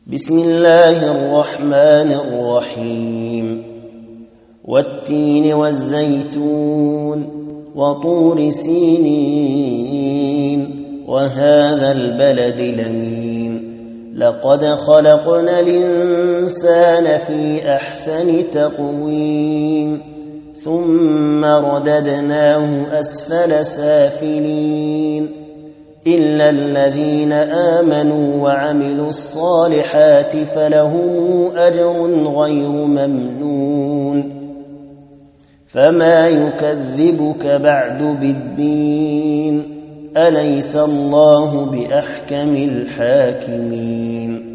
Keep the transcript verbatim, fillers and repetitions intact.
بسم الله الرحمن الرحيم والتين والزيتون وطور سينين وهذا البلد الأمين لقد خلقنا الإنسان في أحسن تقويم ثم رددناه أسفل سافلين إلا الذين آمنوا وعملوا الصالحات فلهم أجر غير ممنون فما يكذبك بعد بالدين أليس الله بأحكم الحاكمين